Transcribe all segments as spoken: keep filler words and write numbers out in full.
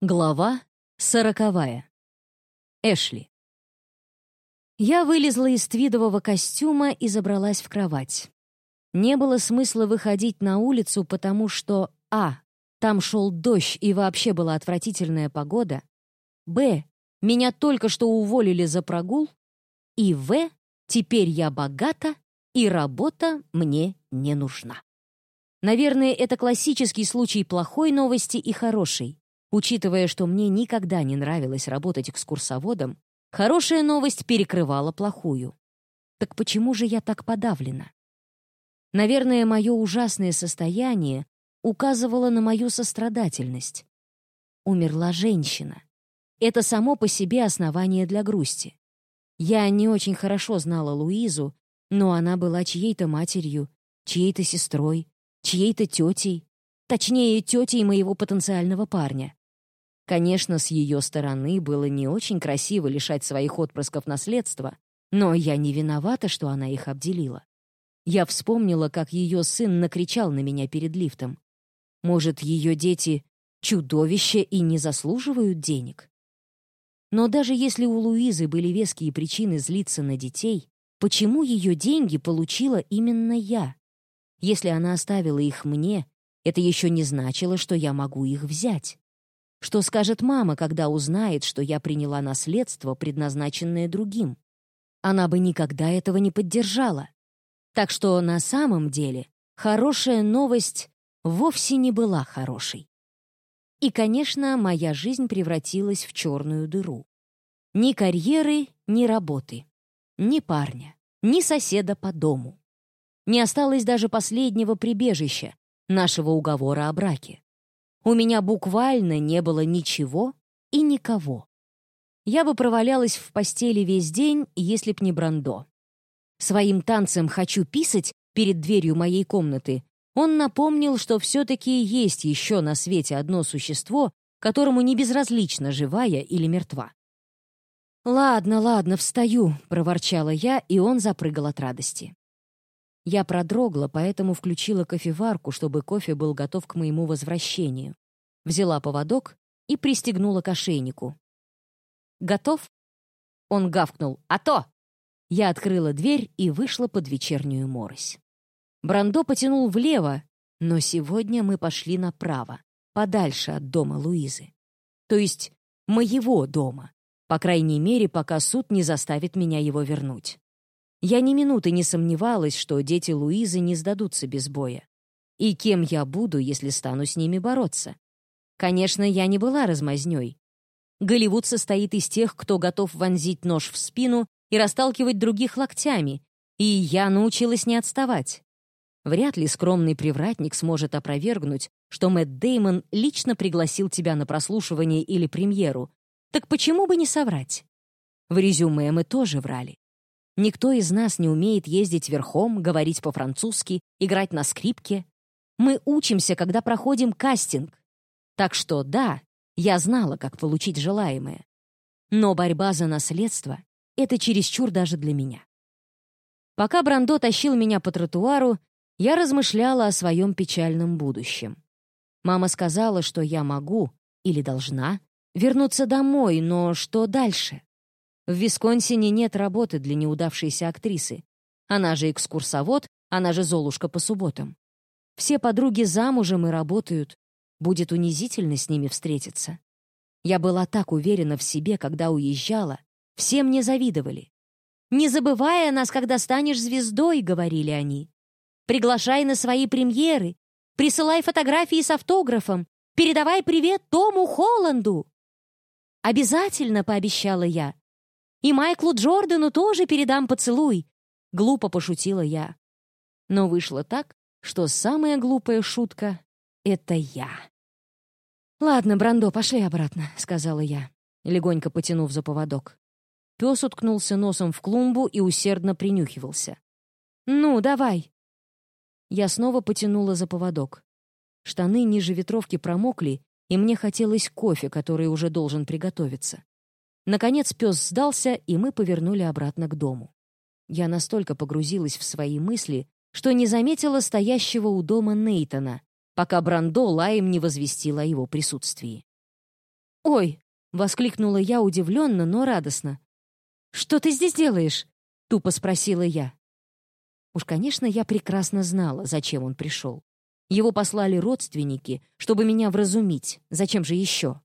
Глава сороковая. Эшли. Я вылезла из твидового костюма и забралась в кровать. Не было смысла выходить на улицу, потому что а. там шел дождь и вообще была отвратительная погода, б. меня только что уволили за прогул, и в. теперь я богата, и работа мне не нужна. Наверное, это классический случай плохой новости и хорошей. Учитывая, что мне никогда не нравилось работать экскурсоводом, хорошая новость перекрывала плохую. Так почему же я так подавлена? Наверное, мое ужасное состояние указывало на мою сострадательность. Умерла женщина. Это само по себе основание для грусти. Я не очень хорошо знала Луизу, но она была чьей-то матерью, чьей-то сестрой, чьей-то тетей, точнее, тетей моего потенциального парня. Конечно, с ее стороны было не очень красиво лишать своих отпрысков наследства, но я не виновата, что она их обделила. Я вспомнила, как ее сын накричал на меня перед лифтом. Может, ее дети — чудовища и не заслуживают денег? Но даже если у Луизы были веские причины злиться на детей, почему ее деньги получила именно я? Если она оставила их мне, это еще не значило, что я могу их взять. Что скажет мама, когда узнает, что я приняла наследство, предназначенное другим? Она бы никогда этого не поддержала. Так что на самом деле хорошая новость вовсе не была хорошей. И, конечно, моя жизнь превратилась в черную дыру. Ни карьеры, ни работы, ни парня, ни соседа по дому. Не осталось даже последнего прибежища, нашего уговора о браке. У меня буквально не было ничего и никого. Я бы провалялась в постели весь день, если б не Брандо. Своим танцем «хочу писать» перед дверью моей комнаты он напомнил, что все-таки есть еще на свете одно существо, которому не безразлична, живая или мертва. «Ладно, ладно, встаю», — проворчала я, и он запрыгал от радости. Я продрогла, поэтому включила кофеварку, чтобы кофе был готов к моему возвращению. Взяла поводок и пристегнула к ошейнику. «Готов?» Он гавкнул. «А то!» Я открыла дверь и вышла под вечернюю морось. Брандо потянул влево, но сегодня мы пошли направо, подальше от дома Луизы. То есть моего дома, по крайней мере, пока суд не заставит меня его вернуть. Я ни минуты не сомневалась, что дети Луизы не сдадутся без боя. И кем я буду, если стану с ними бороться? Конечно, я не была размазнёй. Голливуд состоит из тех, кто готов вонзить нож в спину и расталкивать других локтями, и я научилась не отставать. Вряд ли скромный привратник сможет опровергнуть, что Мэтт Дэймон лично пригласил тебя на прослушивание или премьеру. Так почему бы не соврать? В резюме мы тоже врали. Никто из нас не умеет ездить верхом, говорить по-французски, играть на скрипке. Мы учимся, когда проходим кастинг. Так что да, я знала, как получить желаемое. Но борьба за наследство — это чересчур даже для меня. Пока Брандо тащил меня по тротуару, я размышляла о своем печальном будущем. Мама сказала, что я могу, или должна, вернуться домой, но что дальше? В Висконсине нет работы для неудавшейся актрисы. Она же экскурсовод, она же Золушка по субботам. Все подруги замужем и работают. Будет унизительно с ними встретиться. Я была так уверена в себе, когда уезжала. Все мне завидовали. «Не забывай о нас, когда станешь звездой», — говорили они. «Приглашай на свои премьеры. Присылай фотографии с автографом. Передавай привет Тому Холланду». «Обязательно», — пообещала я. «И Майклу Джордану тоже передам поцелуй», — глупо пошутила я. Но вышло так, что самая глупая шутка — это я. «Ладно, Брандо, пошли обратно», — сказала я, легонько потянув за поводок. Пес уткнулся носом в клумбу и усердно принюхивался. «Ну, давай». Я снова потянула за поводок. Штаны ниже ветровки промокли, и мне хотелось кофе, который уже должен приготовиться. Наконец пес сдался, и мы повернули обратно к дому. Я настолько погрузилась в свои мысли, что не заметила стоящего у дома Нейтана, пока Брандо лаем не возвестил о его присутствии. «Ой!» — воскликнула я удивленно, но радостно. «Что ты здесь делаешь?» — тупо спросила я. Уж, конечно, я прекрасно знала, зачем он пришел. Его послали родственники, чтобы меня вразумить. Зачем же еще?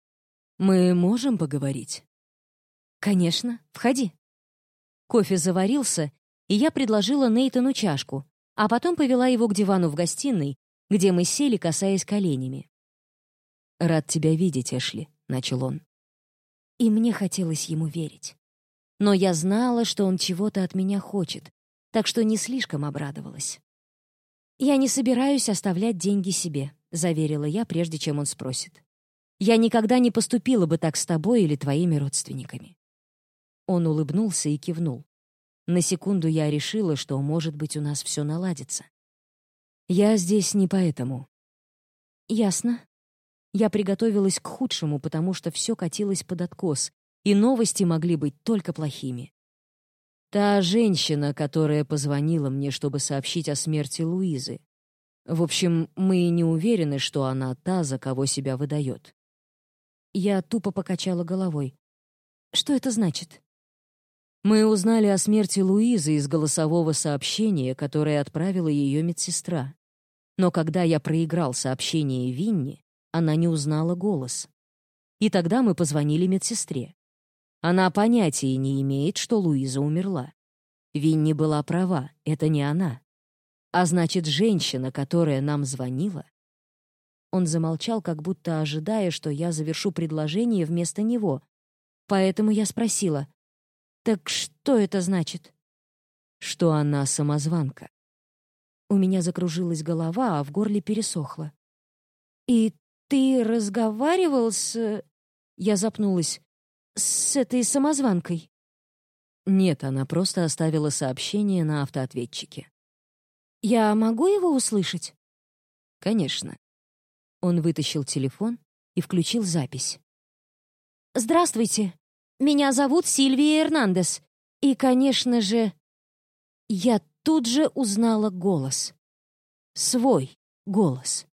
«Мы можем поговорить?» «Конечно, входи». Кофе заварился, и я предложила Нейтану чашку, а потом повела его к дивану в гостиной, где мы сели, касаясь коленями. «Рад тебя видеть, Эшли», — начал он. И мне хотелось ему верить. Но я знала, что он чего-то от меня хочет, так что не слишком обрадовалась. «Я не собираюсь оставлять деньги себе», — заверила я, прежде чем он спросит. «Я никогда не поступила бы так с тобой или твоими родственниками». Он улыбнулся и кивнул. На секунду я решила, что, может быть, у нас все наладится. «Я здесь не поэтому». «Ясно». Я приготовилась к худшему, потому что все катилось под откос, и новости могли быть только плохими. Та женщина, которая позвонила мне, чтобы сообщить о смерти Луизы. В общем, мы не уверены, что она та, за кого себя выдает. Я тупо покачала головой. Что это значит? Мы узнали о смерти Луизы из голосового сообщения, которое отправила ее медсестра. Но когда я проиграл сообщение Винни, она не узнала голос. И тогда мы позвонили медсестре. Она понятия не имеет, что Луиза умерла. Винни была права, это не она. А значит, женщина, которая нам звонила... Он замолчал, как будто ожидая, что я завершу предложение вместо него. Поэтому я спросила, «Так что это значит?» Что она самозванка. У меня закружилась голова, а в горле пересохло. «И ты разговаривал с...» Я запнулась. «С этой самозванкой?» Нет, она просто оставила сообщение на автоответчике. «Я могу его услышать?» «Конечно». Он вытащил телефон и включил запись. «Здравствуйте. Меня зовут Сильвия Эрнандес. И, конечно же...» Я тут же узнала голос. Свой голос.